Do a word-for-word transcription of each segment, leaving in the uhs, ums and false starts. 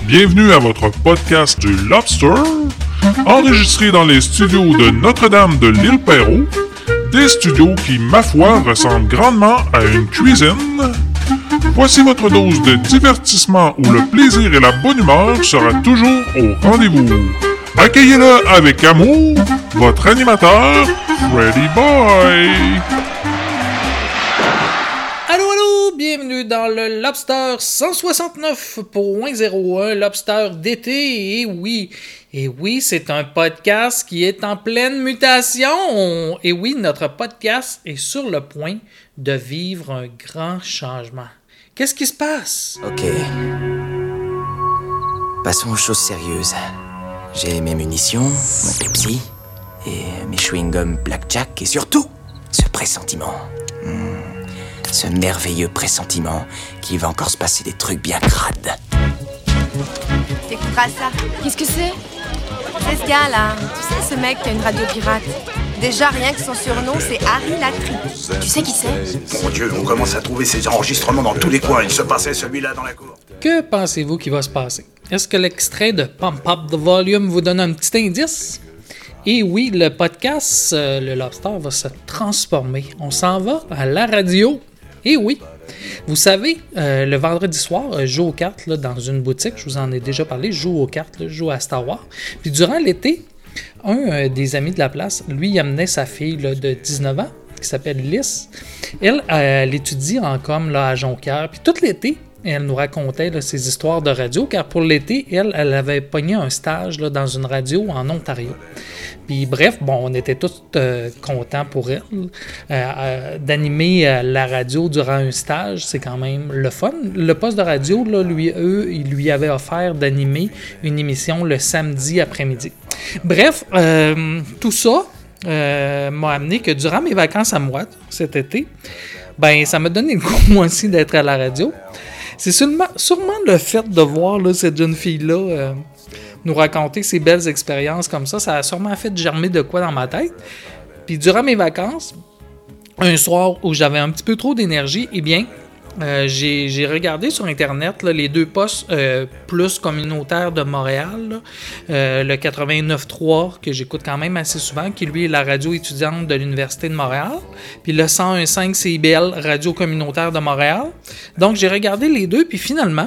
Bienvenue à votre podcast du Lobster, enregistré dans les studios de Notre-Dame de l'Île-Perrot, des studios qui, ma foi, ressemblent grandement à une cuisine. Voici votre dose de divertissement où le plaisir et la bonne humeur sera toujours au rendez-vous. Accueillez-le avec amour, votre animateur, Freddy Boy. Allô, allô, bienvenue dans le Lobster cent soixante-neuf point zéro un, Lobster d'été, et oui, et oui, c'est un podcast qui est en pleine mutation, et oui, notre podcast est sur le point de vivre un grand changement. Qu'est-ce qui se passe? Ok. Passons aux choses sérieuses. J'ai mes munitions, mon Pepsi, et mes chewing-gums Blackjack, et surtout, ce pressentiment. Hmm. Ce merveilleux pressentiment qu'il va encore se passer des trucs bien crades. T'écouteras ça. Qu'est-ce que c'est? C'est ce gars-là. Tu sais, ce mec qui a une radio pirate. Déjà, rien que son surnom, c'est Harry Latry. Tu sais qui c'est? Mon Dieu, on commence à trouver ces enregistrements dans tous les coins. Il se passait celui-là dans la cour. Que pensez-vous qu'il va se passer? Est-ce que l'extrait de Pump Up the Volume vous donne un petit indice? Et oui, le podcast, euh, le Lobster, va se transformer. On s'en va à la radio. Et oui, vous savez, euh, le vendredi soir, euh, je joue aux cartes là, dans une boutique, je vous en ai déjà parlé, je joue aux cartes, là, je joue à Star Wars. Puis durant l'été, un euh, des amis de la place, lui, il amenait sa fille là, de dix-neuf ans, qui s'appelle Lys. Elle, euh, elle étudie en com là, à Jonquière, puis tout l'été, elle nous racontait là, ses histoires de radio, car pour l'été, elle, elle avait pogné un stage là, dans une radio en Ontario. Puis bref, bon, on était tous euh, contents pour elle euh, euh, d'animer euh, la radio durant un stage, c'est quand même le fun. Le poste de radio, là, lui, eux, ils lui avaient offert d'animer une émission le samedi après-midi. Bref, euh, tout ça euh, m'a amené que durant mes vacances à moi cet été, ben ça m'a donné le goût moi aussi d'être à la radio. C'est sûrement, sûrement le fait de voir là, cette jeune fille-là euh, nous raconter ses belles expériences comme ça. Ça a sûrement fait germer de quoi dans ma tête. Puis durant mes vacances, un soir où j'avais un petit peu trop d'énergie, eh bien, euh, j'ai, j'ai regardé sur Internet là, les deux postes euh, plus communautaires de Montréal. Là, euh, le quatre-vingt-neuf trois, que j'écoute quand même assez souvent, qui lui est la radio étudiante de l'Université de Montréal. Puis le cent un virgule cinq C I B L, radio communautaire de Montréal. Donc j'ai regardé les deux, puis finalement,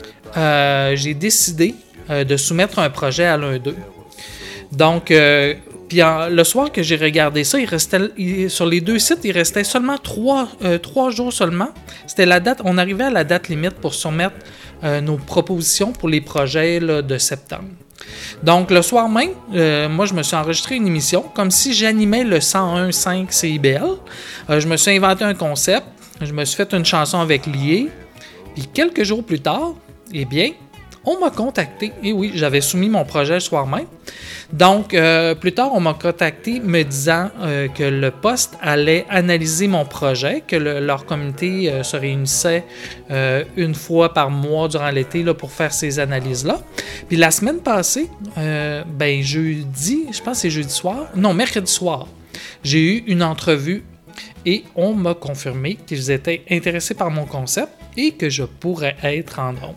euh, j'ai décidé euh, de soumettre un projet à l'un d'eux. Donc... Euh, Puis en, le soir que j'ai regardé ça, il restait il, sur les deux sites, il restait seulement trois, euh, trois jours seulement. C'était la date, on arrivait à la date limite pour soumettre euh, nos propositions pour les projets là, de septembre. Donc le soir même, euh, moi je me suis enregistré une émission comme si j'animais le cent un virgule cinq C I B L. Euh, je me suis inventé un concept, je me suis fait une chanson avec Lié. Puis quelques jours plus tard, eh bien, on m'a contacté. Et oui, j'avais soumis mon projet le soir même. Donc, euh, plus tard, on m'a contacté me disant euh, que le poste allait analyser mon projet, que le, leur communauté euh, se réunissait euh, une fois par mois durant l'été là, pour faire ces analyses-là. Puis la semaine passée, euh, ben jeudi, je pense que c'est jeudi soir, non, mercredi soir, j'ai eu une entrevue et on m'a confirmé qu'ils étaient intéressés par mon concept et que je pourrais être en ondes.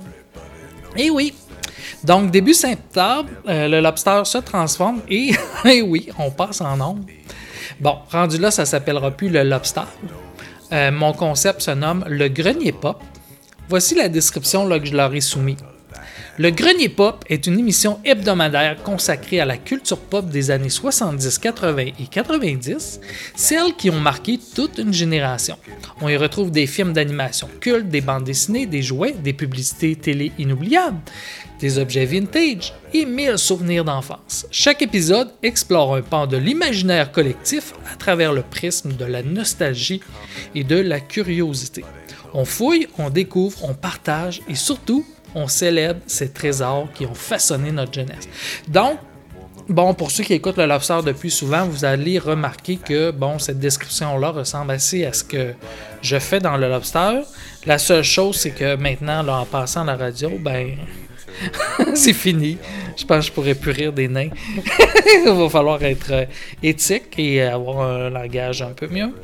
Et oui, donc début septembre, euh, le Lobster se transforme et, et oui, on passe en ondes. Bon, rendu là, ça ne s'appellera plus le Lobster. Euh, mon concept se nomme le Grenier Pop. Voici la description là, que je leur ai soumise. Le Grenier Pop est une émission hebdomadaire consacrée à la culture pop des années soixante-dix, quatre-vingts et quatre-vingt-dix, celles qui ont marqué toute une génération. On y retrouve des films d'animation cultes, des bandes dessinées, des jouets, des publicités télé inoubliables, des objets vintage et mille souvenirs d'enfance. Chaque épisode explore un pan de l'imaginaire collectif à travers le prisme de la nostalgie et de la curiosité. On fouille, on découvre, on partage et surtout, on célèbre ces trésors qui ont façonné notre jeunesse. Donc, bon, pour ceux qui écoutent le Lobster depuis souvent, vous allez remarquer que, bon, cette description-là ressemble assez à ce que je fais dans le Lobster. La seule chose, c'est que maintenant, là, en passant à la radio, ben, c'est fini. Je pense que je pourrais plus rire des nains. Il va falloir être éthique et avoir un langage un peu mieux.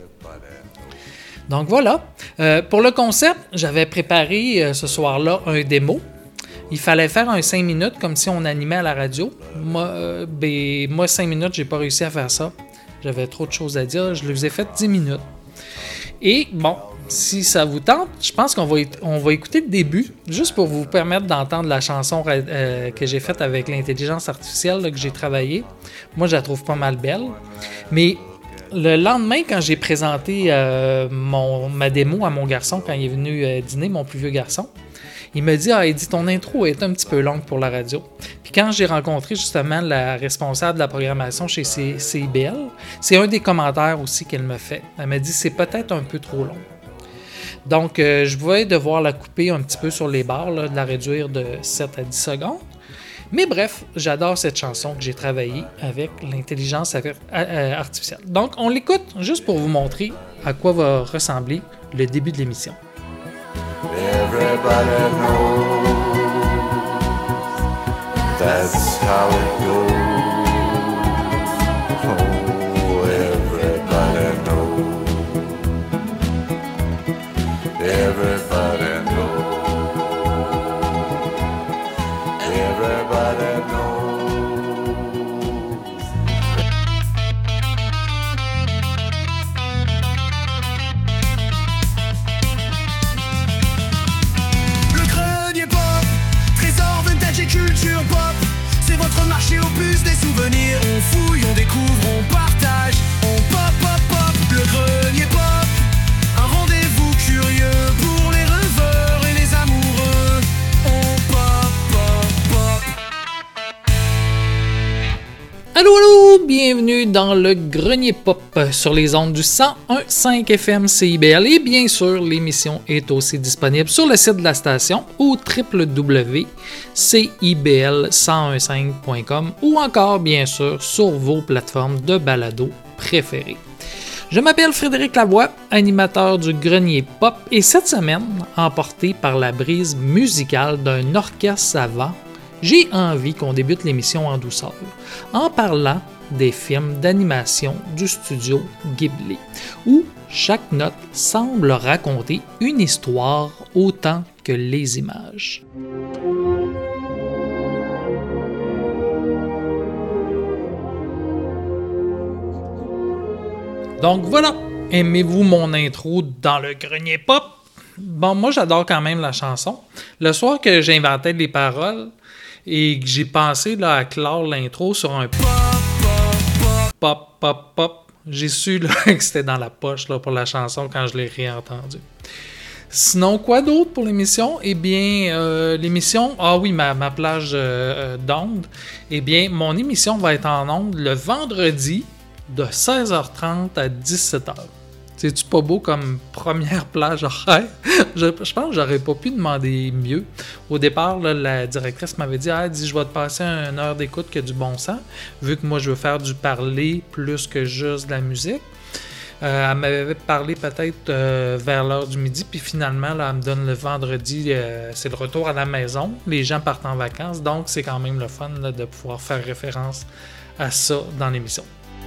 Donc voilà. Euh, pour le concept, j'avais préparé euh, ce soir-là un démo. Il fallait faire un cinq minutes comme si on animait à la radio. Moi, euh, ben, moi cinq minutes, j'ai pas réussi à faire ça. J'avais trop de choses à dire. Je les ai fait dix minutes. Et bon, si ça vous tente, je pense qu'on va, on va écouter le début, juste pour vous permettre d'entendre la chanson euh, que j'ai faite avec l'intelligence artificielle là, que j'ai travaillée. Moi, je la trouve pas mal belle. Mais le lendemain, quand j'ai présenté euh, mon, ma démo à mon garçon, quand il est venu euh, dîner, mon plus vieux garçon, il me dit « Ah, Eddie, ton intro est un petit peu longue pour la radio. » Puis quand j'ai rencontré justement la responsable de la programmation chez C I B L, c'est un des commentaires aussi qu'elle me fait. Elle m'a dit « C'est peut-être un peu trop long. » Donc, euh, je vais devoir la couper un petit peu sur les barres, là, de la réduire de sept à dix secondes. Mais bref, j'adore cette chanson que j'ai travaillée avec l'intelligence artificielle. Donc, on l'écoute juste pour vous montrer à quoi va ressembler le début de l'émission. Everybody knows that's how it goes. Oh, everybody knows. Everybody knows. Everybody knows. Culture pop, c'est votre marché aux puces des souvenirs. On fouille, on découvre, on partage, on pop, pop, pop. Le grenier pop, un rendez-vous curieux pour les rêveurs et les amoureux. On pop, pop, pop. Allô, allô, bienvenue dans le Grenier Pop sur les ondes du cent un virgule cinq F M C I B L et bien sûr l'émission est aussi disponible sur le site de la station au w w w point c i b l cent un virgule cinq point com ou encore bien sûr sur vos plateformes de balado préférées. Je m'appelle Frédéric Lavoie, animateur du Grenier Pop et cette semaine, emporté par la brise musicale d'un orchestre savant, j'ai envie qu'on débute l'émission en douceur, en parlant des films d'animation du studio Ghibli, où chaque note semble raconter une histoire autant que les images. Donc voilà, aimez-vous mon intro dans le Grenier Pop? Bon, moi j'adore quand même la chanson. Le soir que j'inventais les paroles, et que j'ai pensé là, à clore l'intro sur un pop, pop, pop, pop, pop. J'ai su là, que c'était dans la poche là, pour la chanson quand je l'ai réentendue. Sinon, quoi d'autre pour l'émission? Eh bien, euh, l'émission... Ah oui, ma, ma plage euh, d'ondes. Eh bien, mon émission va être en ondes le vendredi de seize heures trente à dix-sept heures. C'est-tu pas beau comme première plage horaire? je, je pense que j'aurais pas pu demander mieux. Au départ, là, la directrice m'avait dit ah, « dit, je vais te passer une heure d'écoute qui a du bon sens, vu que moi, je veux faire du parler plus que juste de la musique. Euh, » Elle m'avait parlé peut-être euh, vers l'heure du midi, puis finalement, là, elle me donne le vendredi, euh, c'est le retour à la maison. Les gens partent en vacances, donc c'est quand même le fun là, de pouvoir faire référence à ça dans l'émission.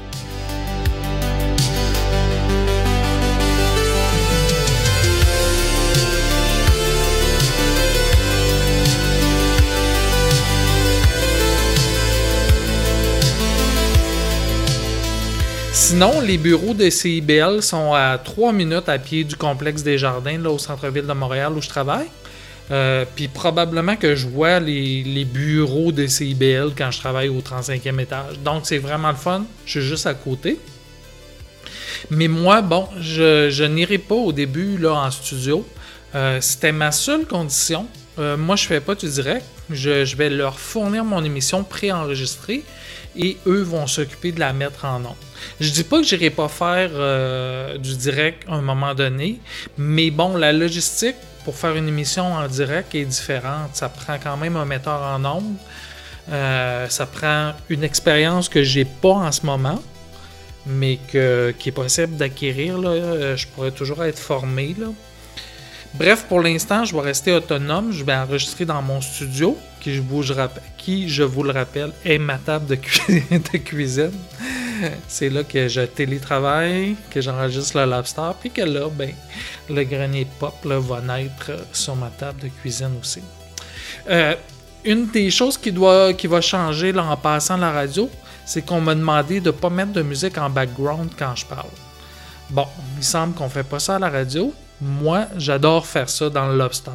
Sinon, les bureaux de C I B L sont à trois minutes à pied du complexe des Jardins, là, au centre-ville de Montréal où je travaille. Euh, Puis probablement que je vois les, les bureaux de C I B L quand je travaille au trente-cinquième étage. Donc, c'est vraiment le fun. Je suis juste à côté. Mais moi, bon, je, je n'irai pas au début là, en studio. Euh, c'était ma seule condition. Euh, moi, je fais pas du direct. Je, je vais leur fournir mon émission préenregistrée et eux vont s'occuper de la mettre en ondes. Je dis pas que j'irai pas faire euh, du direct à un moment donné, mais bon, la logistique pour faire une émission en direct est différente. Ça prend quand même un metteur en ondes. Euh, ça prend une expérience que j'ai pas en ce moment, mais que, qui est possible d'acquérir. Là. Je pourrais toujours être formé. Là. Bref, pour l'instant, je vais rester autonome. Je vais enregistrer dans mon studio, qui je vous, je rappelle, qui, je vous le rappelle, est ma table de, cu- de cuisine. C'est là que je télétravaille, que j'enregistre le Lobster, puis que là, ben, le Grenier Pop là, va naître sur ma table de cuisine aussi. Euh, une des choses qui, doit, qui va changer là, en passant la radio, c'est qu'on m'a demandé de ne pas mettre de musique en background quand je parle. Bon, il semble qu'on ne fait pas ça à la radio. Moi, j'adore faire ça dans le Lobster.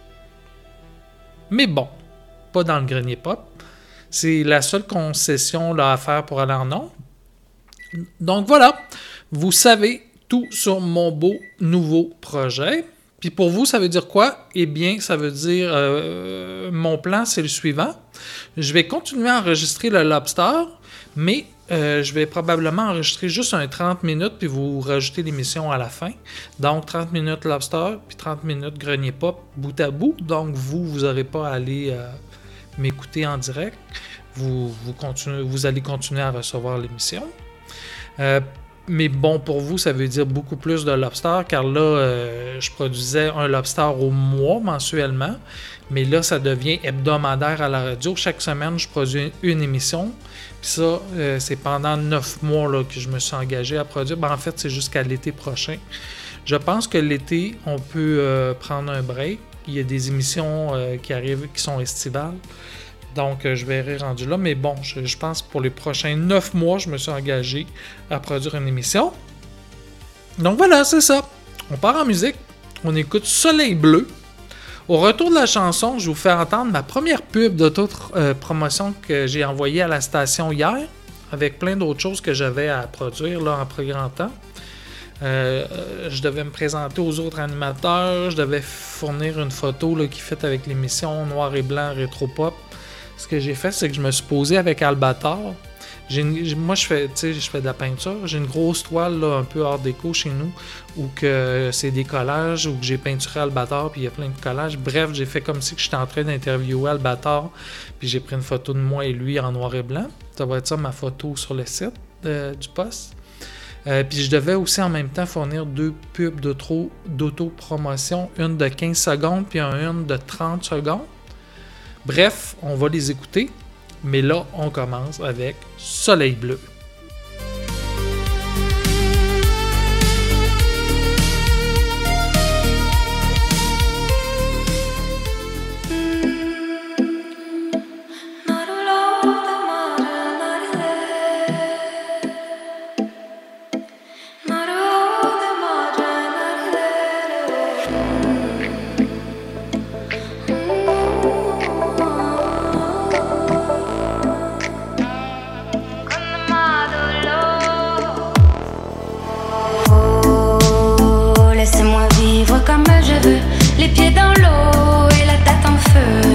Mais bon, pas dans le grenier pop. C'est la seule concession là, à faire pour aller en ondes. Donc voilà, vous savez tout sur mon beau nouveau projet. Puis pour vous, ça veut dire quoi? Eh bien, ça veut dire, euh, mon plan, c'est le suivant. Je vais continuer à enregistrer le Lobster, mais euh, je vais probablement enregistrer juste un trente minutes, puis vous rajoutez l'émission à la fin. Donc, trente minutes Lobster, puis trente minutes Grenier Pop, bout à bout. Donc, vous, vous n'aurez pas à aller euh, m'écouter en direct. Vous, vous, continuez, vous allez continuer à recevoir l'émission. Euh, Mais bon, pour vous, ça veut dire beaucoup plus de Lobster, car là, euh, je produisais un Lobster au mois, mensuellement. Mais là, ça devient hebdomadaire à la radio. Chaque semaine, je produis une émission. Puis ça, euh, c'est pendant neuf mois là, que je me suis engagé à produire. Ben, en fait, c'est jusqu'à l'été prochain. Je pense que l'été, on peut euh, prendre un break. Il y a des émissions euh, qui arrivent, qui sont estivales. Donc, je verrai rendu là. Mais bon, je, je pense que pour les prochains neuf mois, je me suis engagé à produire une émission. Donc voilà, c'est ça. On part en musique. On écoute Soleil Bleu. Au retour de la chanson, je vous fais entendre ma première pub d'auto-promotion que j'ai envoyée à la station hier, avec plein d'autres choses que j'avais à produire là, en plus grand temps. Euh, je devais me présenter aux autres animateurs. Je devais fournir une photo là, qui fit avec l'émission noir et blanc rétro-pop. Ce que j'ai fait, c'est que je me suis posé avec Albator. J'ai une, moi, je fais, je fais de la peinture. J'ai une grosse toile là, un peu art déco chez nous où que c'est des collages, où que j'ai peinturé Albator, puis il y a plein de collages. Bref, j'ai fait comme si j'étais en train d'interviewer Albator, puis j'ai pris une photo de moi et lui en noir et blanc. Ça va être ça ma photo sur le site euh, du poste. Euh, puis je devais aussi en même temps fournir deux pubs d'auto, d'auto-promotion, une de quinze secondes puis une de trente secondes. Bref, on va les écouter, mais là, on commence avec Soleil Bleu. Les pieds dans l'eau et la tête en feu.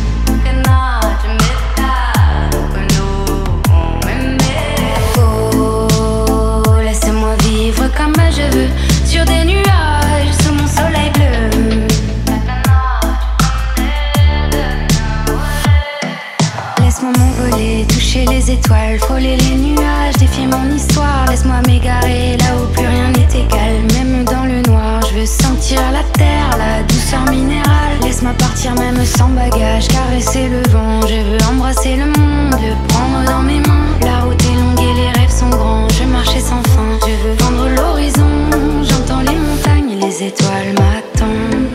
Oh, laissez-moi vivre comme je veux sur des nuages sous mon soleil bleu. Laisse-moi m'envoler, toucher les étoiles, frôler les nuages, défier mon histoire. Laisse-moi m'égarer là où plus rien n'est égal, même dans le noir. Je veux sentir la terre, la douceur minérale. Laisse-moi partir même sans bagage, caresser le vent. Je veux embrasser le monde, le prendre dans mes mains. La route est longue et les rêves sont grands. Je marchais sans fin, je veux vendre l'horizon. J'entends les montagnes, les étoiles m'attendent.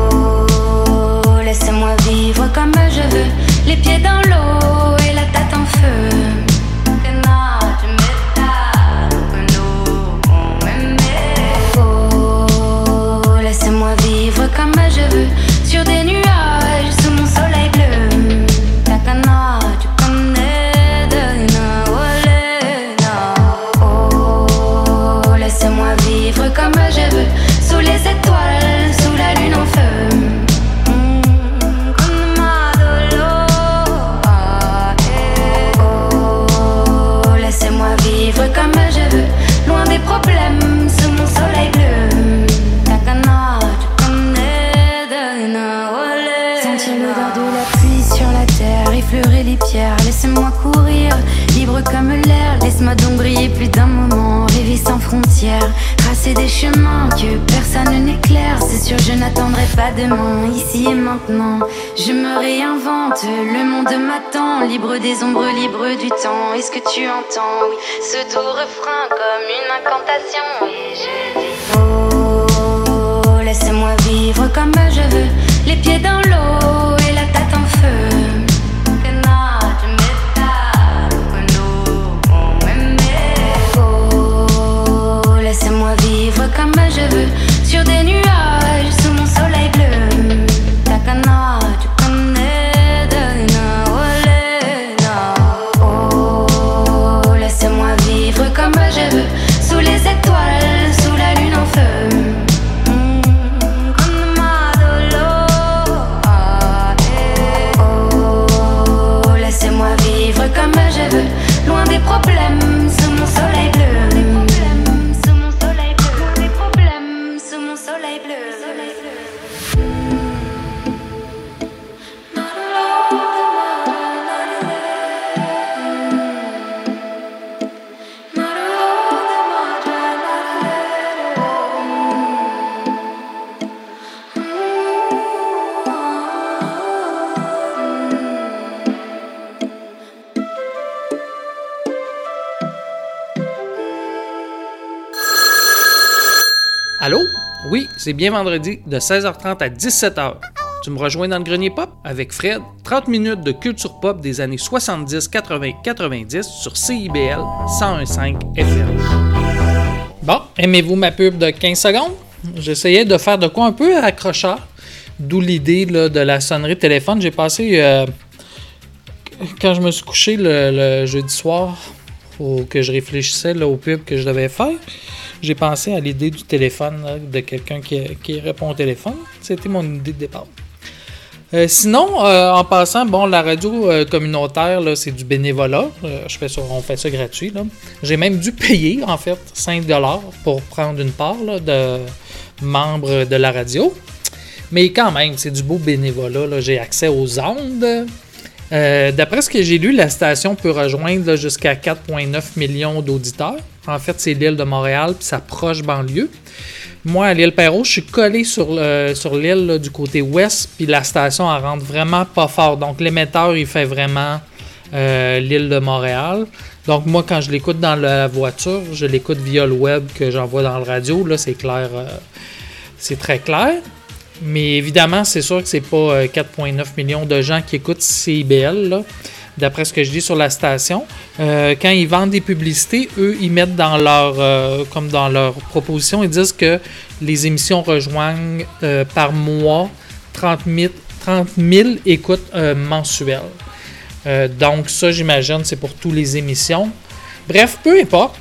Comme je veux, les pieds dans l'eau et la tête en des chemins que personne n'éclaire. C'est sûr, je n'attendrai pas demain, ici et maintenant. Je me réinvente, le monde m'attend. Libre des ombres, libre du temps. Est-ce que tu entends, oui, ce doux refrain comme une incantation? Et je dis, oh, laissez-moi vivre comme je veux. Les pieds dans l'eau et la tête en feu. Laissez-moi vivre comme je veux, sur des nuages, sous mon soleil bleu. Takana, tu connais de Naolena. Oh, laissez-moi vivre comme je veux, sous les étoiles, sous la lune en feu. Oh, laissez-moi vivre comme je veux, loin des problèmes, sous mon soleil bleu. Allô? Oui, c'est bien vendredi de seize heures trente à dix-sept heures. Tu me rejoins dans le Grenier Pop avec Fred, trente minutes de culture pop des années soixante-dix, quatre-vingts, quatre-vingt-dix sur C I B L cent un virgule cinq F M. Bon, aimez-vous ma pub de quinze secondes? J'essayais de faire de quoi un peu accrocheur, d'où l'idée là, de la sonnerie de téléphone. J'ai passé, euh, quand je me suis couché le, le jeudi soir, au, que je réfléchissais là, aux pubs que je devais faire, j'ai pensé à l'idée du téléphone, là, de quelqu'un qui, qui répond au téléphone. C'était mon idée de départ. Euh, sinon, euh, en passant, bon, la radio euh, communautaire, là, c'est du bénévolat. Euh, je fais ça, on fait ça gratuit. Là. J'ai même dû payer, en fait, cinq dollars pour prendre une part là, de membre de la radio. Mais quand même, c'est du beau bénévolat. Là. J'ai accès aux ondes. Euh, d'après ce que j'ai lu, la station peut rejoindre là, jusqu'à quatre virgule neuf millions d'auditeurs. En fait, c'est l'île de Montréal puis sa proche banlieue. Moi, à l'île Perrault, je suis collé sur, le, sur l'île là, du côté ouest, puis la station, elle rentre vraiment pas fort. Donc, l'émetteur, il fait vraiment euh, l'île de Montréal. Donc, moi, quand je l'écoute dans la voiture, je l'écoute via le web que j'envoie dans le radio. Là, c'est clair, euh, c'est très clair. Mais évidemment, c'est sûr que c'est pas euh, quatre virgule neuf millions de gens qui écoutent C I B L, là, d'après ce que je dis sur la station. Euh, quand ils vendent des publicités, eux, ils mettent dans leur, euh, comme dans leur proposition, ils disent que les émissions rejoignent euh, par mois trente mille écoutes euh, mensuelles. Euh, donc ça, j'imagine, c'est pour toutes les émissions. Bref, peu importe.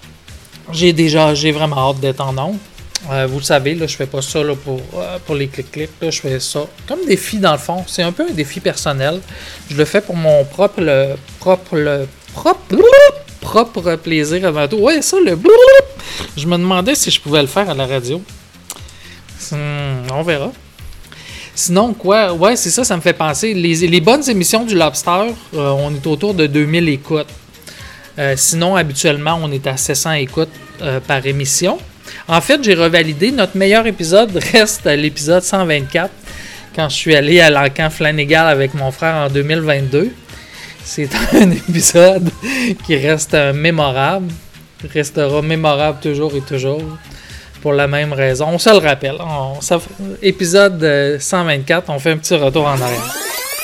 J'ai déjà, j'ai vraiment hâte d'être en ondes. Euh, vous le savez, là, je fais pas ça là, pour, euh, pour les clics-clics. Là, je fais ça comme défi dans le fond. C'est un peu un défi personnel. Je le fais pour mon propre, le, propre, le, propre, propre plaisir avant tout. Ouais, ça, le je me demandais si je pouvais le faire à la radio. Hmm, on verra. Sinon, quoi? Ouais, c'est ça, ça me fait penser. Les, les bonnes émissions du Lobster, euh, on est autour de deux mille écoutes. Euh, sinon, habituellement, on est à sept cents écoutes euh, par émission. En fait, j'ai revalidé. Notre meilleur épisode reste à l'épisode cent vingt-quatre, quand je suis allé à l'Encan Flanigal avec mon frère en deux mille vingt-deux. C'est un épisode qui reste mémorable. Il restera mémorable toujours et toujours. Pour la même raison. On se le rappelle. On, ça, épisode cent vingt-quatre, on fait un petit retour en arrière.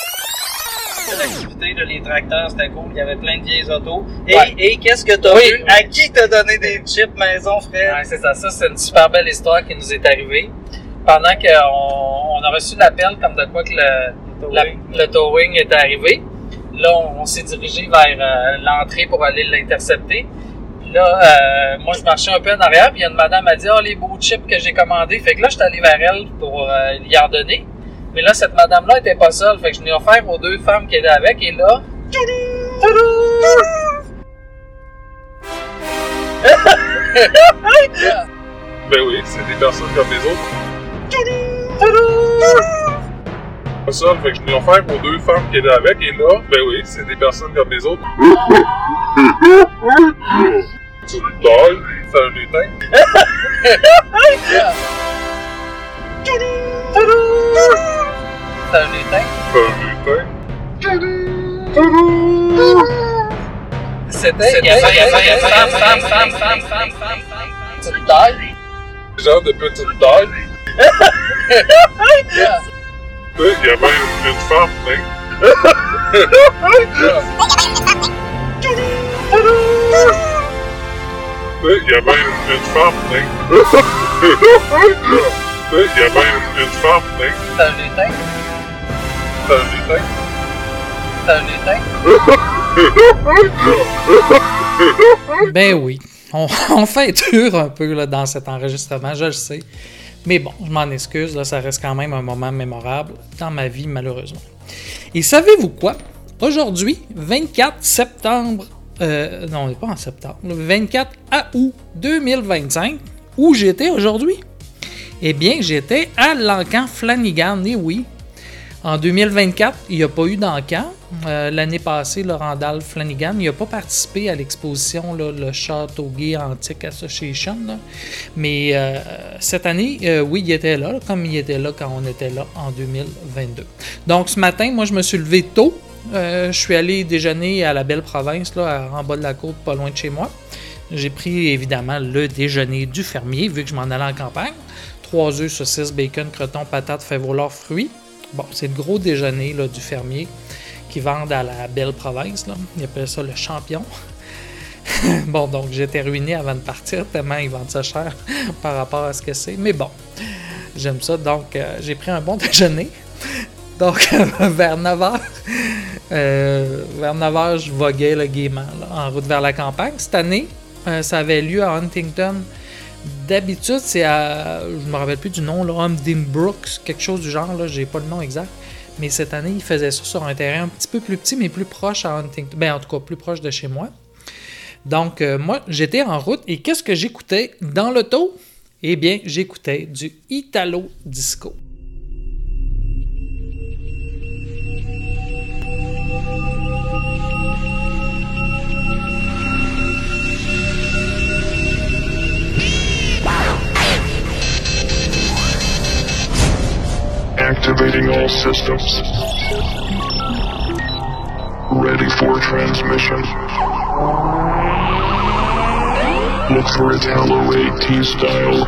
L'activité de les tracteurs, c'était cool. Il y avait plein de vieilles autos. Et, ouais. et qu'est-ce que t'as oui. vu? À qui t'as donné des chips maison, Fred? Ouais, c'est ça. Ça, c'est une super belle histoire qui nous est arrivée. Pendant qu'on on a reçu l'appel comme de quoi que le, le, la, le towing était arrivé, là, on, on s'est dirigé vers euh, l'entrée pour aller l'intercepter. Là, euh, moi, je marchais un peu en arrière, puis il y a une madame qui m'a dit « Ah, oh, les beaux chips que j'ai commandés. » Fait que là, je suis allé vers elle pour euh, lui en donner. Mais là, cette madame-là était pas seule. Fait que je l'ai offert aux deux femmes qui étaient avec. Et là... Ben oui, c'est des personnes comme les autres. Pas seul, fait que je l'ai offert aux deux femmes qui étaient avec. Et là, ben oui, c'est des personnes comme les autres. Tu me tailles, ça un éteint. C'est un lutin. C'était. C'était. Petite taille. Genre de petite taille. Il y a même une femme, hein? Il y a même une femme, hein? Il y a même une femme, hein? C'est un lutin. C'est un lutin. C'est un lutin. Ben oui, on, on fait dur un peu là, dans cet enregistrement, je le sais. Mais bon, je m'en excuse, là, ça reste quand même un moment mémorable dans ma vie, malheureusement. Et savez-vous quoi? Aujourd'hui, vingt-quatre septembre, euh, non, on n'est pas en septembre, le vingt-quatre août deux mille vingt-cinq, où j'étais aujourd'hui? Eh bien, j'étais à l'Encan Flanigan, et oui. En deux mille vingt-quatre, il n'y a pas eu d'encan. Euh, l'année passée, le Randall Flanigan, il n'a pas participé à l'exposition, là, le Châteauguay Antique Association. Là. Mais euh, cette année, euh, oui, il était là, là, comme il était là quand on était là en deux mille vingt-deux. Donc ce matin, moi, je me suis levé tôt. Euh, je suis allé déjeuner à la Belle Province, là, en bas de la côte, pas loin de chez moi. J'ai pris évidemment le déjeuner du fermier, vu que je m'en allais en campagne. Trois œufs, saucisses, bacon, croton, patates, fèves au lard, fruits. Bon, c'est le gros déjeuner là, du fermier qui vendent à la Belle Province. Là. Ils appellent ça le champion. Bon, donc j'étais ruiné avant de partir, tellement ils vendent ça cher par rapport à ce que c'est. Mais bon, j'aime ça. Donc, euh, j'ai pris un bon déjeuner. Donc, vers neuf heures, euh, vers neuf heures, je voguais là, gaiement là, en route vers la campagne. Cette année, euh, ça avait lieu à Huntington. D'habitude, c'est à. Je me rappelle plus du nom, là, Humding Brooks, quelque chose du genre, là, j'ai pas le nom exact. Mais cette année, ils faisaient ça sur un terrain un petit peu plus petit, mais plus proche à Huntington. Ben, en tout cas, plus proche de chez moi. Donc, euh, moi, j'étais en route et qu'est-ce que j'écoutais dans l'auto? Eh bien, j'écoutais du Italo Disco. Activating all systems. Ready for transmission. Look for Italo AT style.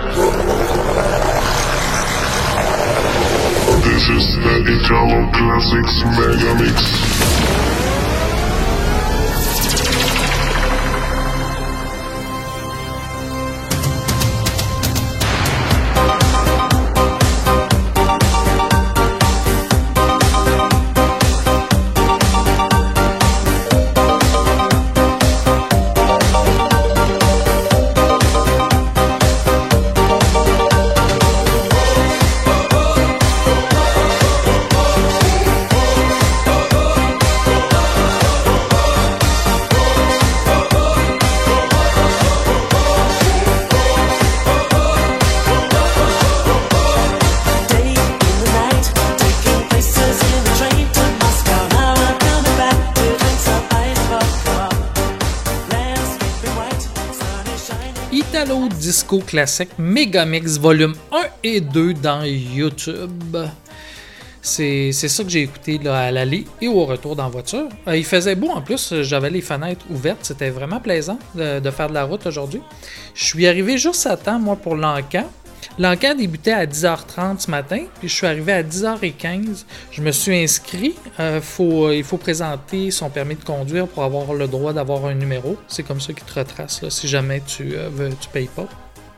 This is the Italo Classics Mega Mix. Italo Disco Classic Megamix volume un et deux dans YouTube. C'est, c'est ça que j'ai écouté là, à l'aller et au retour dans la voiture. Euh, il faisait beau en plus, j'avais les fenêtres ouvertes, c'était vraiment plaisant de, de faire de la route aujourd'hui. Je suis arrivé juste à temps, moi, pour l'encan. L'encan débutait à dix heures trente ce matin, puis je suis arrivé à dix heures quinze. Je me suis inscrit. Euh, faut, il faut présenter son permis de conduire pour avoir le droit d'avoir un numéro. C'est comme ça qu'il te retrace là, si jamais tu euh, veux, tu payes pas.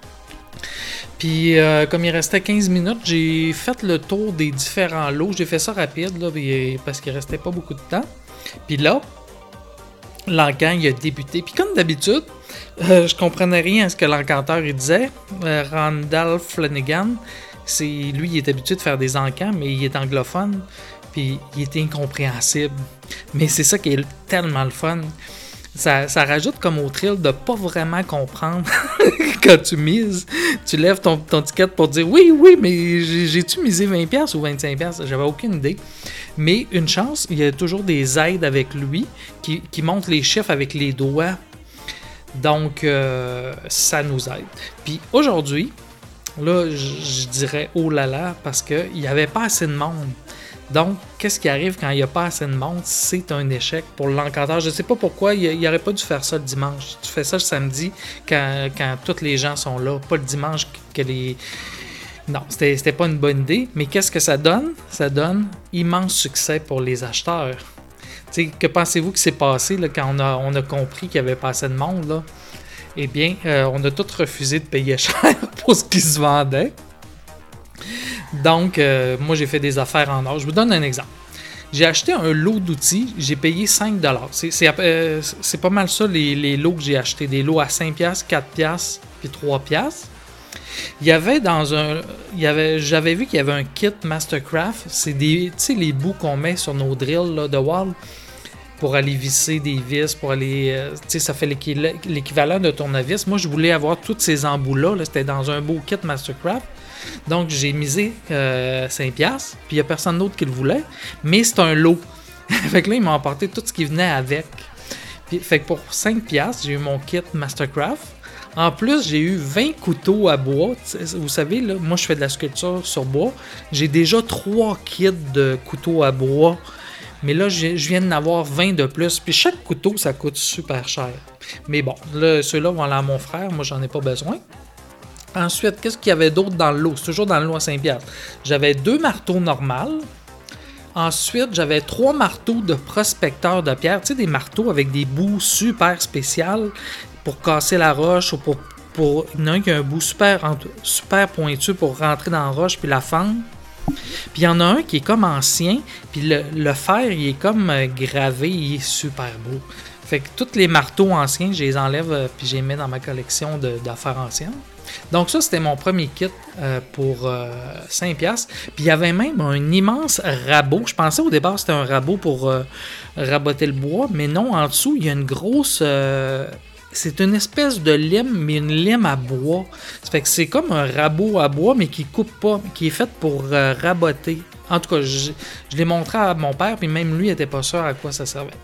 Puis, euh, comme il restait quinze minutes, j'ai fait le tour des différents lots. J'ai fait ça rapide là, parce qu'il restait pas beaucoup de temps. Puis là, l'encan il a débuté. Puis comme d'habitude, euh, je comprenais rien à ce que l'encanteur il disait. Euh, Randall Flanigan, c'est, lui, il est habitué de faire des encans, mais il est anglophone. Puis il est incompréhensible. Mais c'est ça qui est tellement le fun. Ça, ça rajoute comme au thrill de pas vraiment comprendre quand tu mises. Tu lèves ton, ton ticket pour dire oui, oui, mais j'ai, j'ai-tu misé vingt dollars ou vingt-cinq dollars? J'avais aucune idée. Mais une chance, il y a toujours des aides avec lui qui, qui montrent les chiffres avec les doigts. Donc, euh, ça nous aide. Puis aujourd'hui, là, je dirais oh là là, parce qu'il n'y avait pas assez de monde. Donc, qu'est-ce qui arrive quand il n'y a pas assez de monde? C'est un échec pour l'encanteur. Je ne sais pas pourquoi, il n'aurait pas dû faire ça le dimanche. Tu fais ça le samedi quand, quand tous les gens sont là, pas le dimanche que les... Non, c'était, c'était pas une bonne idée. Mais qu'est-ce que ça donne? Ça donne immense succès pour les acheteurs. T'sais, que pensez-vous que s'est passé là, quand on a, on a compris qu'il n'y avait pas assez de monde? Là? Eh bien, euh, on a tous refusé de payer cher pour ce qui se vendait. Donc, euh, moi, j'ai fait des affaires en or. Je vous donne un exemple. J'ai acheté un lot d'outils, j'ai payé cinq dollars. C'est, c'est, euh, c'est pas mal ça, les, les lots que j'ai achetés. Des lots à cinq dollars, quatre dollars, puis trois dollars. Il y avait dans un... Il y avait, j'avais vu qu'il y avait un kit Mastercraft. C'est des, tu sais, les bouts qu'on met sur nos drills là, de wall pour aller visser des vis, pour aller... Euh, tu sais, ça fait l'équivalent de tournevis. Moi, je voulais avoir tous ces embouts-là. Là, c'était dans un beau kit Mastercraft. Donc, j'ai misé euh, cinq dollars, puis il n'y a personne d'autre qui le voulait, mais c'est un lot. Fait que là, ils m'ont apporté tout ce qui venait avec. Puis, fait que pour cinq dollars, j'ai eu mon kit Mastercraft. En plus, j'ai eu vingt couteaux à bois. Vous savez, là, moi, je fais de la sculpture sur bois. J'ai déjà trois kits de couteaux à bois. Mais là, je viens d'en avoir vingt de plus. Puis chaque couteau, ça coûte super cher. Mais bon, là, ceux-là vont aller à mon frère. Moi, j'en ai pas besoin. Ensuite, qu'est-ce qu'il y avait d'autre dans le lot? C'est toujours dans le lot à cinq dollars. J'avais deux marteaux normaux. Ensuite, j'avais trois marteaux de prospecteur de pierre. Tu sais, des marteaux avec des bouts super spéciaux pour casser la roche ou pour... pour il y en a un qui a un bout super, super pointu pour rentrer dans la roche puis la fendre. Puis il y en a un qui est comme ancien, puis le, le fer, il est comme gravé, il est super beau. Fait que tous les marteaux anciens, je les enlève puis je les mets dans ma collection de, d'affaires anciennes. Donc ça, c'était mon premier kit euh, pour euh, cinq dollars. Puis il y avait même un immense rabot. Je pensais au départ que c'était un rabot pour euh, raboter le bois, mais non, en dessous, il y a une grosse... Euh, c'est une espèce de lime, mais une lime à bois. Ça fait que c'est comme un rabot à bois, mais qui coupe pas, qui est fait pour euh, raboter. En tout cas, je, je l'ai montré à mon père, puis même lui n'était pas sûr à quoi ça servait.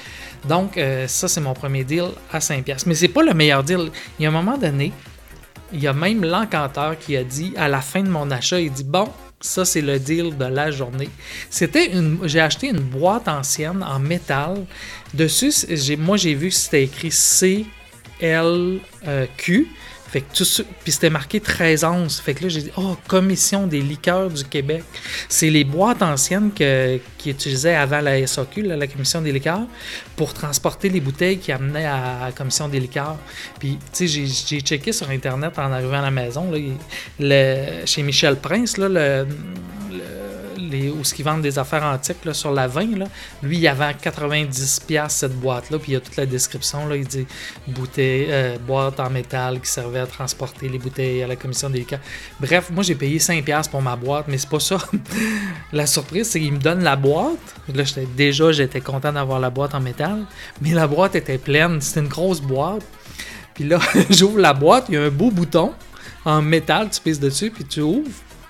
Donc, euh, ça, c'est mon premier deal à cinq dollars. Mais c'est pas le meilleur deal. Il y a un moment donné, il y a même l'encanteur qui a dit, à la fin de mon achat, il dit « Bon, ça, c'est le deal de la journée. » C'était une... J'ai acheté une boîte ancienne en métal. Dessus, j'ai... moi, j'ai vu que c'était écrit C L Q. Fait que tout ça, puis c'était marqué treize onces. Fait que là, j'ai dit, oh, Commission des liqueurs du Québec. C'est les boîtes anciennes que, qu'ils utilisaient avant la S A Q, là, la Commission des liqueurs, pour transporter les bouteilles qui amenaient à la Commission des liqueurs. Puis, tu sais, j'ai, j'ai checké sur Internet en arrivant à la maison, là, le, chez Michel Prince, là, le, le Les, où ils vendent des affaires antiques là, sur la vingt, là. Lui, il avait quatre-vingt-dix dollars cette boîte-là, puis il y a toute la description. Là, il dit bouteille, euh, boîte en métal qui servait à transporter les bouteilles à la commission des liqueurs. Bref, moi, j'ai payé cinq dollars pour ma boîte, mais c'est pas ça. La surprise, c'est qu'il me donne la boîte. Là, j'étais, déjà, j'étais content d'avoir la boîte en métal, mais la boîte était pleine. C'était une grosse boîte. Puis là, j'ouvre la boîte, il y a un beau bouton en métal, tu pèses dessus, puis tu ouvres.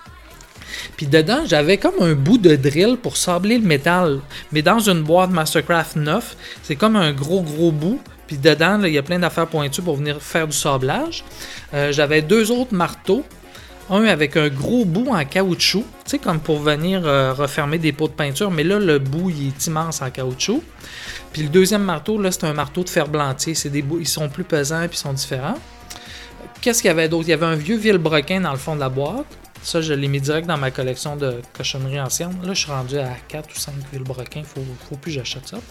Puis dedans, j'avais comme un bout de drill pour sabler le métal. Mais dans une boîte Mastercraft neuf, c'est comme un gros, gros bout. Puis dedans, il y a plein d'affaires pointues pour venir faire du sablage. Euh, j'avais deux autres marteaux. Un avec un gros bout en caoutchouc. Tu sais, comme pour venir euh, refermer des pots de peinture. Mais là, le bout, il est immense en caoutchouc. Puis le deuxième marteau, là, c'est un marteau de ferblantier. C'est des bouts, ils sont plus pesants et ils sont différents. Qu'est-ce qu'il y avait d'autre? Il y avait un vieux vilebrequin dans le fond de la boîte. Ça, je l'ai mis direct dans ma collection de cochonneries anciennes. Là, je suis rendu à quatre ou cinq vilebrequins. Il faut, faut plus que j'achète ça.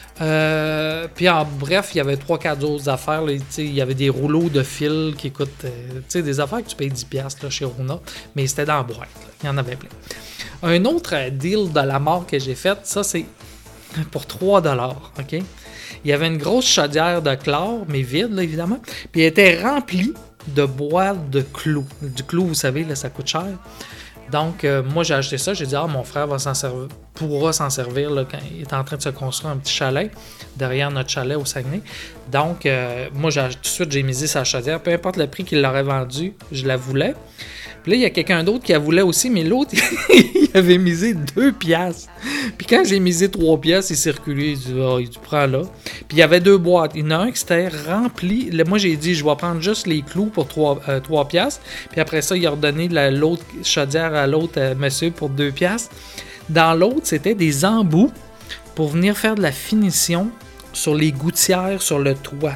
Euh, puis en bref, il y avait trois quatre autres affaires. Là, il y avait des rouleaux de fil qui coûtent... Euh, des affaires que tu payes dix dollars là, chez Rona. Mais c'était dans la boîte. Là. Il y en avait plein. Un autre deal de la mort que j'ai fait, ça, c'est pour trois dollars. OK? Il y avait une grosse chaudière de chlore, mais vide, là, évidemment. Puis elle était remplie de boîtes de clous. Du clou, vous savez, là, ça coûte cher. Donc, euh, moi, j'ai acheté ça. J'ai dit, ah, mon frère va s'en servir, pourra s'en servir là, quand il est en train de se construire un petit chalet derrière notre chalet au Saguenay. Donc, euh, moi, j'ai, tout de suite, j'ai misé sa chaudière. Peu importe le prix qu'il l'aurait vendue, je la voulais. Puis là, il y a quelqu'un d'autre qui la voulait aussi, mais l'autre, il avait misé deux piastres. Puis quand j'ai misé trois piastres, il s'est reculé, il dit, oh, il dit, prends là. Puis il y avait deux boîtes. Il y en a un qui s'était rempli. Là, moi, j'ai dit, je vais prendre juste les clous pour trois, euh, trois piastres. Puis après ça, il a redonné la, l'autre chaudière à l'autre euh, monsieur pour deux piastres. Dans l'autre, c'était des embouts pour venir faire de la finition sur les gouttières sur le toit.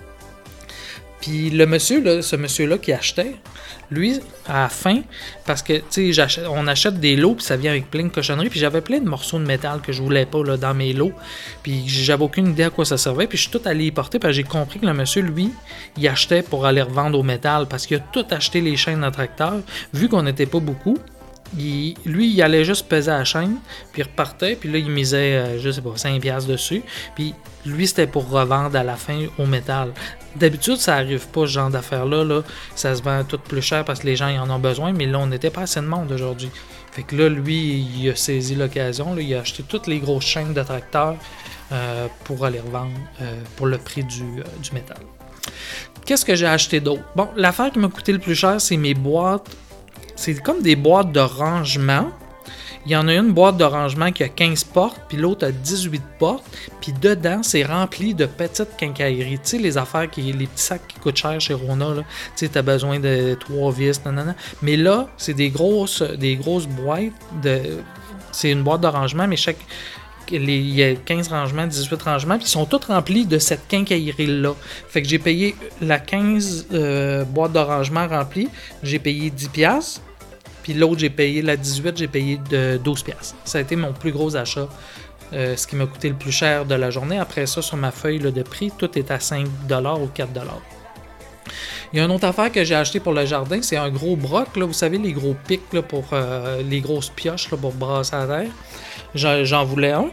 Puis le monsieur, là, ce monsieur-là qui achetait, lui, à la fin, parce que, tu sais, on achète des lots, puis ça vient avec plein de cochonneries, puis j'avais plein de morceaux de métal que je voulais pas là, dans mes lots, puis j'avais aucune idée à quoi ça servait, puis je suis tout allé y porter, puis j'ai compris que le monsieur, lui, il achetait pour aller revendre au métal, parce qu'il a tout acheté les chaînes de tracteur, vu qu'on n'était pas beaucoup. Il, lui, il allait juste peser à la chaîne, puis il repartait, puis là, il misait, euh, je sais pas, cinq piastres dessus, puis lui, c'était pour revendre à la fin au métal. D'habitude, ça arrive pas, ce genre d'affaires-là, là. Ça se vend tout plus cher parce que les gens y en ont besoin, mais là, on n'était pas assez de monde aujourd'hui. Fait que là, lui, il a saisi l'occasion, là, il a acheté toutes les grosses chaînes de tracteurs euh, pour aller revendre euh, pour le prix du, euh, du métal. Qu'est-ce que j'ai acheté d'autre? Bon, l'affaire qui m'a coûté le plus cher, c'est mes boîtes. C'est comme des boîtes de rangement. Il y en a une boîte de rangement qui a quinze portes, puis l'autre a dix-huit portes. Puis dedans, c'est rempli de petites quincailleries. Tu sais, les affaires, qui, les petits sacs qui coûtent cher chez Rona. Tu sais, tu as besoin de trois vis, nanana. Mais là, c'est des grosses, des grosses boîtes. De, c'est une boîte de rangement, mais chaque... Les, il y a quinze rangements, dix-huit rangements, puis ils sont tous remplis de cette quincaillerie-là. Fait que j'ai payé la quinze euh, boîtes de rangement remplies, j'ai payé dix piastres, puis l'autre, j'ai payé la dix-huit, j'ai payé de douze piastres. Ça a été mon plus gros achat, euh, ce qui m'a coûté le plus cher de la journée. Après ça, sur ma feuille là, de prix, tout est à cinq dollars ou quatre dollars. Il y a une autre affaire que j'ai acheté pour le jardin, c'est un gros broc, là, vous savez, les gros pics là, pour euh, les grosses pioches là, pour brasser la terre. J'en, j'en voulais un.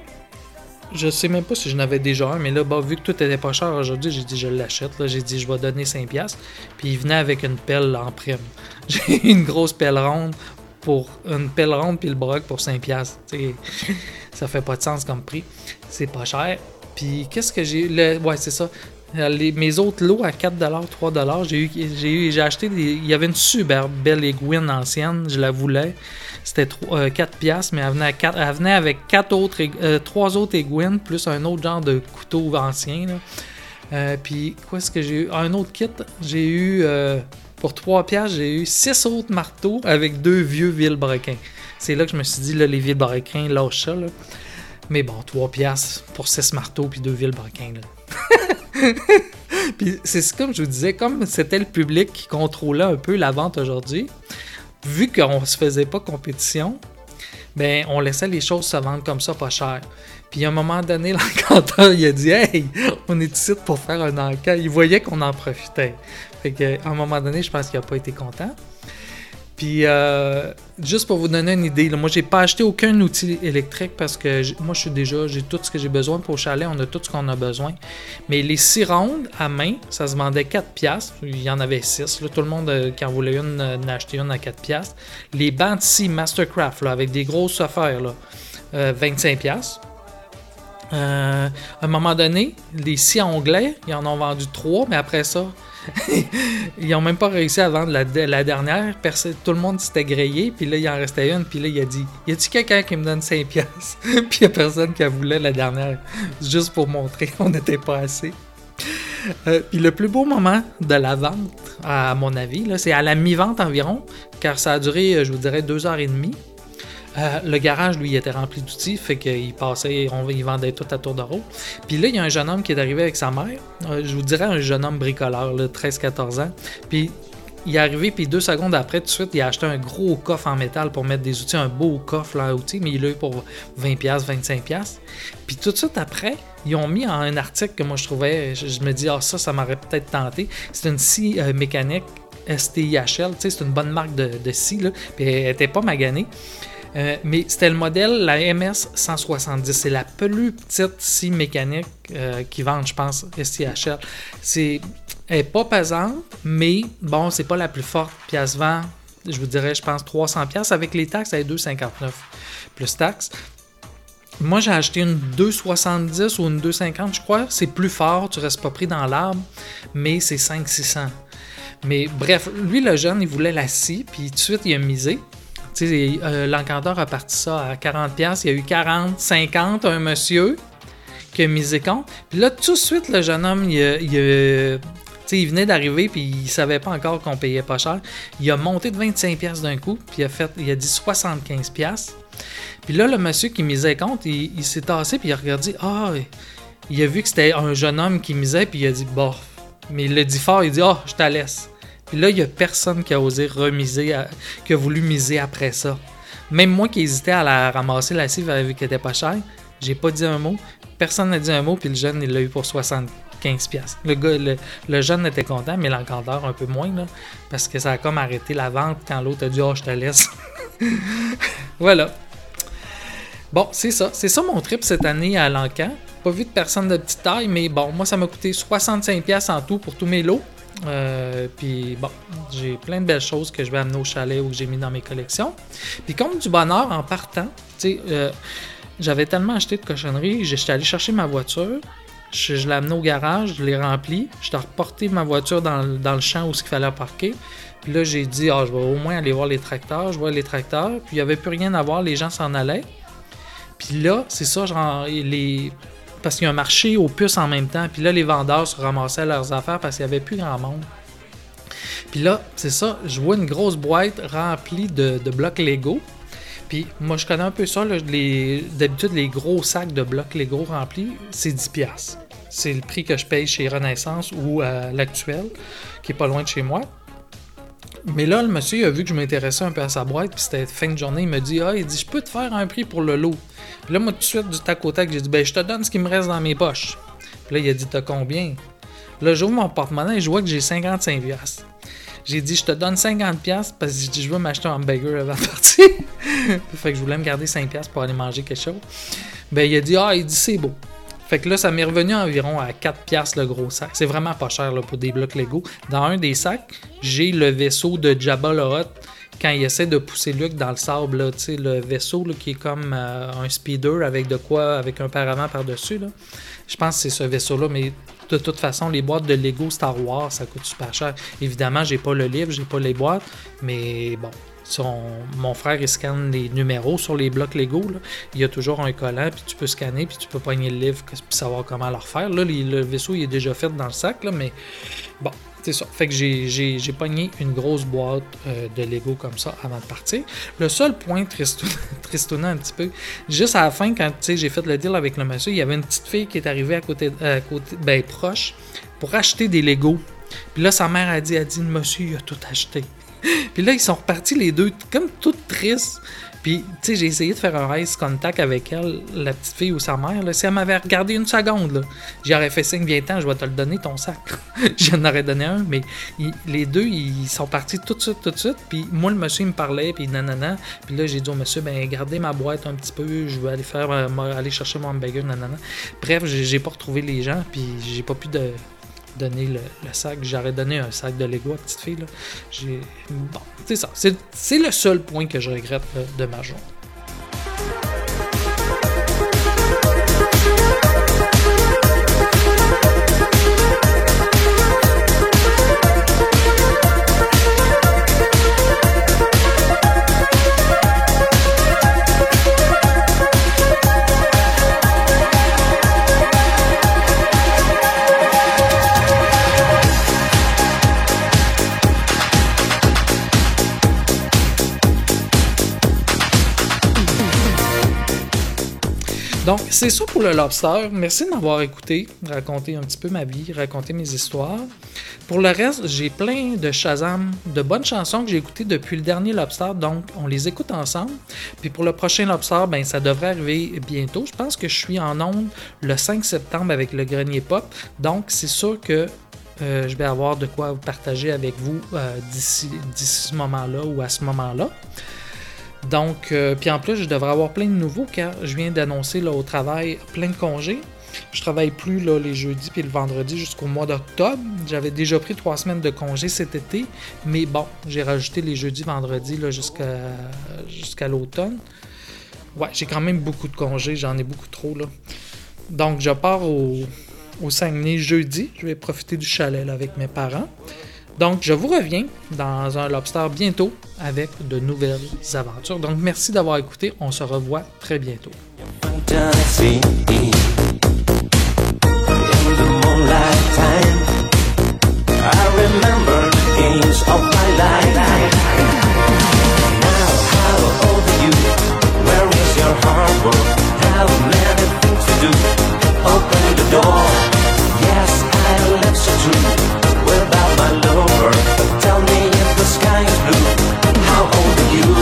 Je sais même pas si j'en avais déjà un, mais là, bah, vu que tout était pas cher aujourd'hui, j'ai dit je l'achète. Là. J'ai dit je vais donner cinq piastres. Puis il venait avec une pelle en prime. J'ai une grosse pelle ronde pour une pelle ronde puis le broc pour cinq piastres. T'sais, ça fait pas de sens comme prix. C'est pas cher. Puis qu'est-ce que j'ai. Le, ouais, c'est ça. Les, mes autres lots à quatre dollars, trois dollars, j'ai eu, j'ai eu, j'ai acheté des, il y avait une super belle aiguine ancienne, je la voulais. C'était euh, quatre piastres, mais elle venait, à quatre, elle venait avec quatre autres, euh, trois autres aiguines, plus un autre genre de couteau ancien. Là. Euh, puis, quoi est-ce que j'ai eu? Un autre kit, j'ai eu, euh, pour trois piastres, j'ai eu six autres marteaux avec deux vieux vilebrequins. C'est là que je me suis dit, là, les vilebrequins, lâche ça. Là. Mais bon, trois piastres pour six marteaux puis deux vilebrequins. Là. Puis c'est comme je vous disais, comme c'était le public qui contrôlait un peu la vente aujourd'hui, vu qu'on se faisait pas compétition, ben on laissait les choses se vendre comme ça pas cher. Puis à un moment donné, l'encanteur il a dit « Hey, on est ici pour faire un encan ». Il voyait qu'on en profitait. Fait qu'à un moment donné, je pense qu'il n'a pas été content. Puis, euh, juste pour vous donner une idée, là, moi, j'ai pas acheté aucun outil électrique parce que moi, je suis déjà, j'ai tout ce que j'ai besoin pour le chalet, on a tout ce qu'on a besoin. Mais les six rondes à main, ça se vendait quatre piastres. Il y en avait six. Là, tout le monde euh, qui en voulait une, euh, en achetait une à quatre piastres. Les bancs de scie Mastercraft, là, avec des grosses affaires, là, euh, vingt-cinq piastres. Euh, à un moment donné, les scies à onglets, ils en ont vendu trois, mais après ça, ils n'ont même pas réussi à vendre la, la dernière. Personne, tout le monde s'était grillé, puis là, il en restait une, puis là, il a dit « Y a-t-il quelqu'un qui me donne cinq piastres? » Puis il n'y a personne qui voulait la dernière, juste pour montrer qu'on n'était pas assez. Euh, puis le plus beau moment de la vente, à mon avis, là, c'est à la mi-vente environ, car ça a duré, je vous dirais, deux heures et demie. Euh, le garage, lui, il était rempli d'outils, fait qu'il passait, on, il vendait tout à tour de rôle. Puis là, il y a un jeune homme qui est arrivé avec sa mère. Euh, je vous dirais un jeune homme bricoleur, là, treize quatorze ans. Puis il est arrivé, puis deux secondes après, tout de suite, il a acheté un gros coffre en métal pour mettre des outils, un beau coffre là, à outils, mais il l'a eu pour vingt piastres, vingt-cinq piastres. Puis tout de suite après, ils ont mis en un article que moi je trouvais, je, je me dis, ah ça, ça m'aurait peut-être tenté. C'est une scie euh, mécanique S T I H L, tu sais, c'est une bonne marque de, de scie, là, puis elle n'était pas maganée. Euh, mais c'était le modèle, la M S cent soixante-dix. C'est la plus petite scie mécanique euh, qui vendent, je pense, S T H L. C'est, elle n'est pas pesante, mais bon, c'est pas la plus forte. Puis elle se vend, je vous dirais, je pense, trois cents piastres. Avec les taxes, elle est deux virgule cinquante-neuf plus taxes. moi, j'ai acheté une deux soixante-dix ou une deux cinquante, je crois. C'est plus fort, tu restes pas pris dans l'arbre, mais c'est cinq six cents. Mais bref, lui, le jeune, il voulait la scie, puis tout de suite, il a misé. Tu sais, euh, l'encanteur a parti ça à quarante dollars. Il y a eu quarante, cinquante, un monsieur qui a misé contre. Puis là, tout de suite, le jeune homme, il a... Il a T'sais, il venait d'arriver puis il savait pas encore qu'on payait pas cher. Il a monté de vingt-cinq dollars d'un coup, puis il a fait, il a dit soixante-quinze dollars. Puis là, le monsieur qui misait contre, il, il s'est tassé puis il a regardé. Ah, il a vu que c'était un jeune homme qui misait puis il a dit bof. Mais il l'a dit fort, il dit ah, oh, je te laisse. Puis là, il y a personne qui a osé remiser, à, qui a voulu miser après ça. Même moi qui hésitais à la ramasser la cive vu qu'elle était pas chère, j'ai pas dit un mot. Personne n'a dit un mot puis le jeune il l'a eu pour soixante-quinze dollars. Le gars, le, le jeune était content, mais l'encanteur un peu moins, là, parce que ça a comme arrêté la vente quand l'autre a dit « Oh, je te laisse. » Voilà. Bon, c'est ça. C'est ça mon trip cette année à l'encan. Pas vu de personne de petite taille, mais bon, moi, ça m'a coûté soixante-cinq dollars en tout pour tous mes lots. Euh, puis bon, j'ai plein de belles choses que je vais amener au chalet ou que j'ai mis dans mes collections. Puis comme du bonheur en partant, tu sais, euh, j'avais tellement acheté de cochonneries, j'étais allé chercher ma voiture. Je, je l'ai amené au garage, je l'ai rempli. Je t'ai reporté ma voiture dans, dans le champ où il fallait parquer. Puis là, j'ai dit, ah, je vais au moins aller voir les tracteurs. Je vois les tracteurs. Puis il n'y avait plus rien à voir, les gens s'en allaient. Puis là, c'est ça, genre, les... parce qu'il y a un marché aux puces en même temps. Puis là, les vendeurs se ramassaient leurs affaires parce qu'il n'y avait plus grand monde. Puis là, c'est ça, je vois une grosse boîte remplie de, de blocs Lego. Puis moi, je connais un peu ça. Là, les, d'habitude, les gros sacs de blocs Lego remplis, c'est dix dollars. C'est le prix que je paye chez Renaissance ou à l'actuel, qui est pas loin de chez moi. Mais là, le monsieur il a vu que je m'intéressais un peu à sa boîte, puis c'était fin de journée, il m'a dit « Ah, il dit, je peux te faire un prix pour le lot. » Puis là, moi, tout de suite, du tac au tac, j'ai dit « Ben, je te donne ce qui me reste dans mes poches. » Puis là, il a dit « T'as combien? » Là, j'ouvre mon porte-monnaie et je vois que j'ai cinquante-cinq dollars. J'ai dit, je te donne cinquante dollars parce que j'ai dit, je veux m'acheter un hamburger avant de partir. Fait que je voulais me garder cinq dollars pour aller manger quelque chose. Ben, il a dit, ah, il dit, c'est beau. Fait que là, ça m'est revenu environ à quatre dollars le gros sac. C'est vraiment pas cher là, pour des blocs Lego. Dans un des sacs, j'ai le vaisseau de Jabba le Hutt quand il essaie de pousser Luke dans le sable. Là, le vaisseau là, qui est comme euh, un speeder avec de quoi, avec un paravent par-dessus. Là. Je pense que c'est ce vaisseau-là, mais de toute façon, les boîtes de Lego Star Wars, ça coûte super cher. Évidemment, j'ai pas le livre, j'ai pas les boîtes, mais bon, son, mon frère, il scanne les numéros sur les blocs Lego. Là. Il y a toujours un collant, puis tu peux scanner, puis tu peux pogner le livre, puis savoir comment le refaire. Là, les, le vaisseau, il est déjà fait dans le sac, là, mais bon, c'est ça. Fait que j'ai, j'ai, j'ai pogné une grosse boîte euh, de Lego comme ça avant de partir. Le seul point tristounant, tristounant un petit peu, juste à la fin, quand j'ai fait le deal avec le monsieur, il y avait une petite fille qui est arrivée à côté, à côté ben proche, pour acheter des Lego. Puis là, sa mère a dit, a dit, le monsieur, il a tout acheté. Puis là, ils sont repartis les deux, comme toutes tristes. Puis, tu sais, j'ai essayé de faire un ice contact avec elle, la petite fille ou sa mère. Là. Si elle m'avait regardé une seconde, là, j'aurais fait signe, viens-t'en, je vais te le donner, ton sac. J'en aurais donné un, mais il, les deux, ils sont partis tout de suite, tout de suite. Puis moi, le monsieur, il me parlait, puis nanana. Puis là, j'ai dit au monsieur, ben, gardez ma boîte un petit peu, je vais aller faire, euh, aller chercher mon hamburger, nanana. Bref, j'ai, j'ai pas retrouvé les gens, puis j'ai pas pu de... donner le, le sac. J'aurais donné un sac de Lego à petite fille. Là. J'ai... Bon, c'est ça. C'est, c'est le seul point que je regrette là, de ma journée. Donc, c'est ça pour le Lobster. Merci de m'avoir écouté, raconter un petit peu ma vie, raconter mes histoires. Pour le reste, j'ai plein de Shazam, de bonnes chansons que j'ai écoutées depuis le dernier Lobster, donc on les écoute ensemble. Puis pour le prochain Lobster, ben ça devrait arriver bientôt. Je pense que je suis en onde le cinq septembre avec le Grenier Pop, donc c'est sûr que euh, je vais avoir de quoi partager avec vous euh, d'ici, d'ici ce moment-là ou à ce moment-là. Donc, euh, puis en plus, je devrais avoir plein de nouveaux car je viens d'annoncer là, au travail plein de congés. Je travaille plus là, les jeudis puis le vendredi jusqu'au mois d'octobre. J'avais déjà pris trois semaines de congés cet été, mais bon, j'ai rajouté les jeudis, vendredis là, jusqu'à, jusqu'à l'automne. ouais, j'ai quand même beaucoup de congés, j'en ai beaucoup trop, là. Donc, je pars au, au Saguenay jeudi. Je vais profiter du chalet là, avec mes parents. Donc, je vous reviens dans un Lobster bientôt avec de nouvelles aventures. Donc, merci d'avoir écouté. On se revoit très bientôt. Open the door. Yes, I love so true. Without my lover, tell me if the sky is blue. How old are you?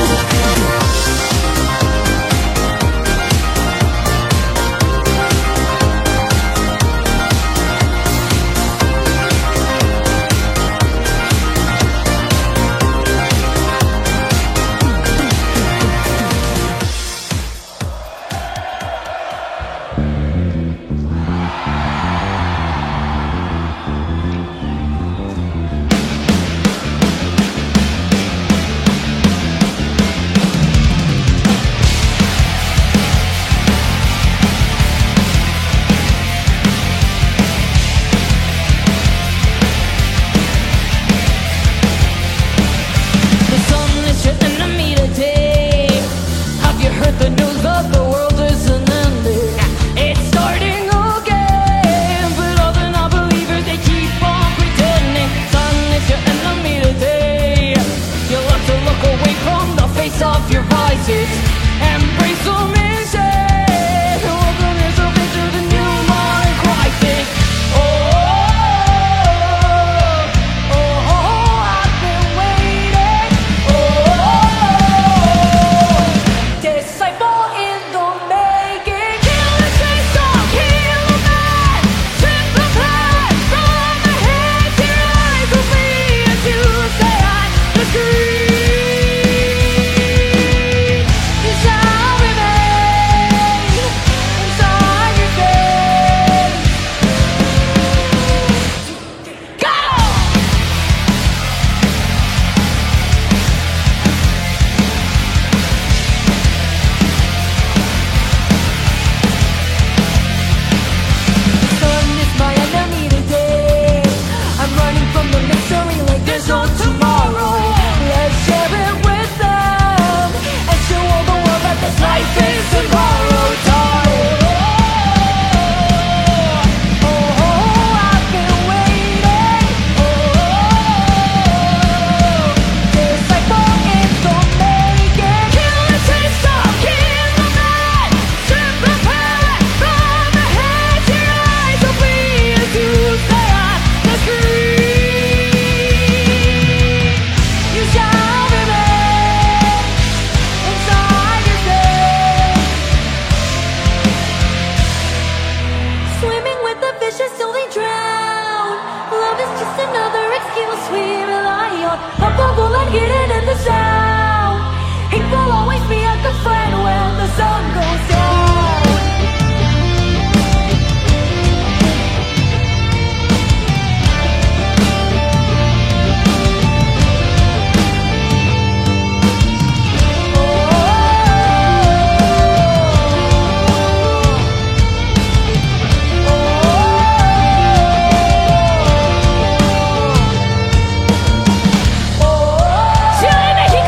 Shine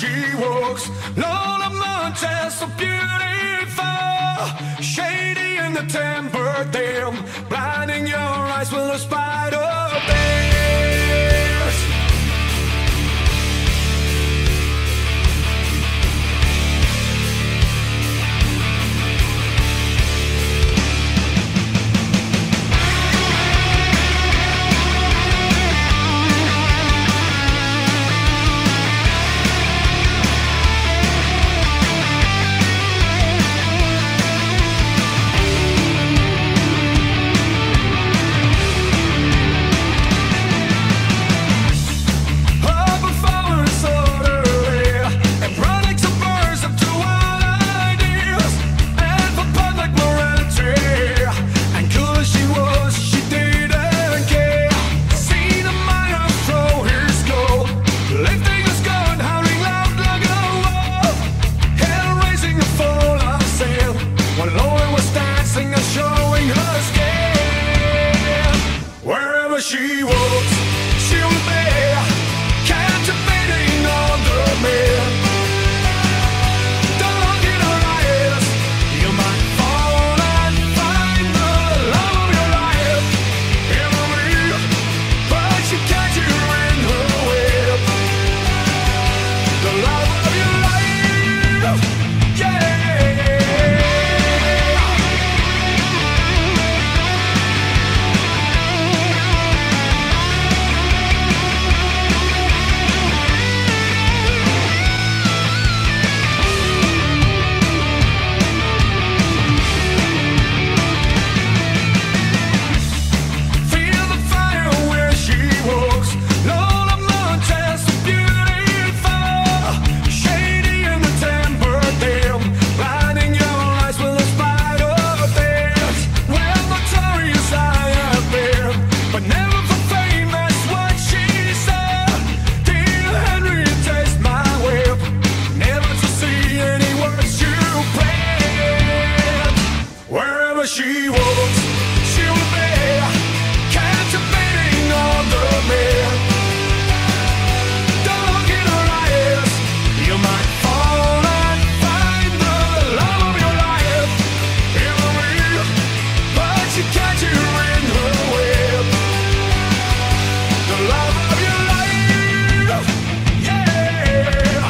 she walks. Lola Montez, so beautiful, shady in the temper, damn, blinding your eyes with a spider dance. She walks, she'll be captivating all the men. Don't look in her eyes, you might fall and find the love of your life in a real, but she catch you in her web. The love of your life, yeah. She walks, she'll be captivating all the men. Don't look in her eyes, you might fall and find the love of your life in the real, but she catch you in her web. The love of your life, yeah.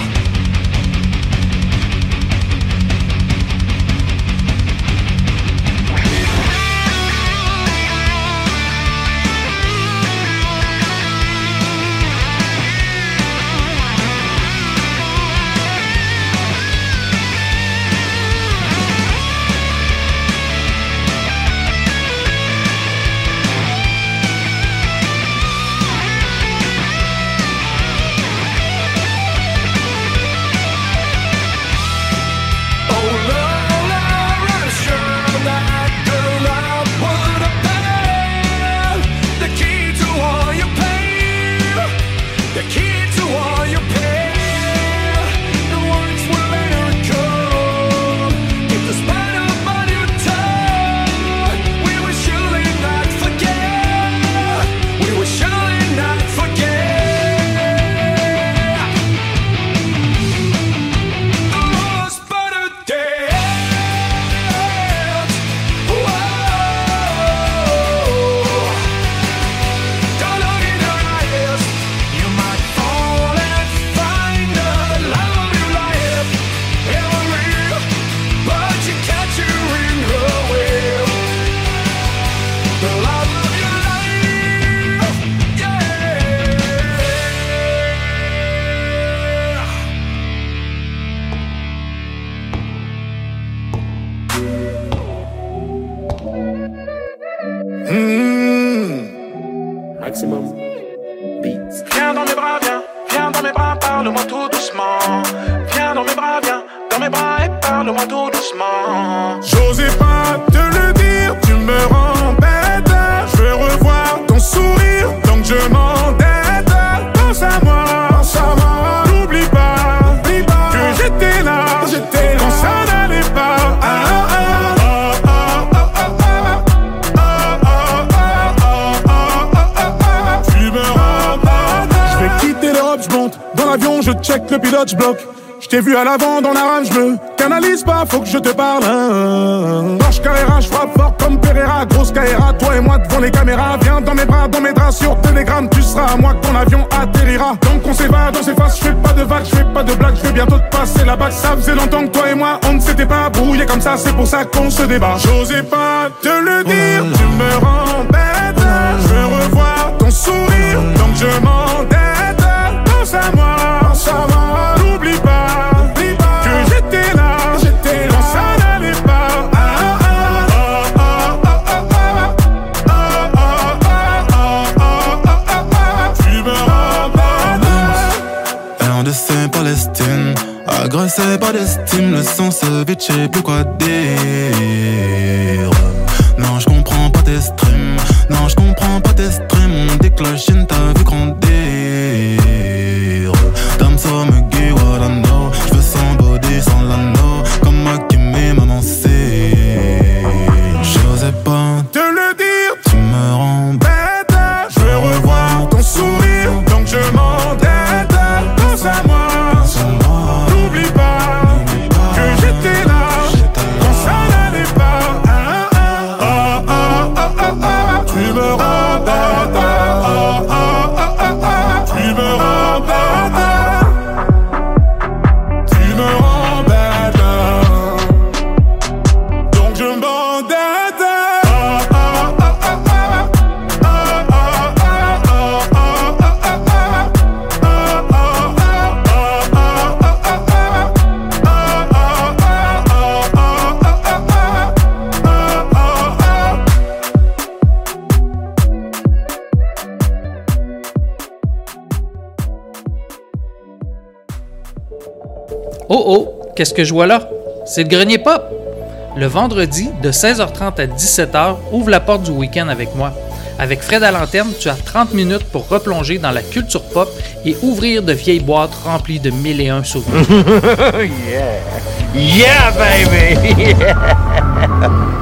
je check le pilote, je bloque. Je t'ai vu à l'avant dans la rame, je me canalise pas, faut que je te parle. Hein. Marche Carrera, je frappe fort comme Pereira. Grosse Carrera, toi et moi devant les caméras. Viens dans mes bras, dans mes draps, sur Telegram. Tu seras à moi que ton avion atterrira. Donc on s'évade, on s'efface, je fais pas de vagues, je fais pas de blagues. Je vais bientôt te passer la bague. Ça faisait longtemps que toi et moi, on ne s'était pas brouillé comme ça. C'est pour ça qu'on se débat. J'osais pas te le dire, tu me rends bête. Je veux revoir ton sourire, donc je m'endette. Pense à moi, pense à moi. N'oublie pas. Palestine, agressé par l'estime, le sang se vide, je sais plus quoi dire. Non, je comprends pas tes streams, non, je comprends pas tes streams. On déclochine, t'as vu grandir. Dame so me guide, what I know. Je veux son body, sans l'anneau, comme Hakim et Maman C. J'osais pas te le dire, tu me rends bête. Je veux revoir ton sourire, donc je m'endette. Pense à moi. N'oublie pas que j'étais là quand ça n'allait pas. Ah, ah, ah, ah, ah, ah, ah. Tu me rends bête. Ah, ah, ah, ah, ah. Tu me rends bête. Tu me rends bête. Donc je m'endette. Ah, ah, ah, ah, ah. Ah, ah, ah, ah, ah, ah, ah. Oh oh, qu'est-ce que je vois là? C'est le Grenier Pop! Le vendredi, de seize heures trente à dix-sept heures, ouvre la porte du week-end avec moi. Avec Fred à l'antenne, tu as trente minutes pour replonger dans la culture pop et ouvrir de vieilles boîtes remplies de mille et un souvenirs. Yeah! Yeah, baby! Yeah!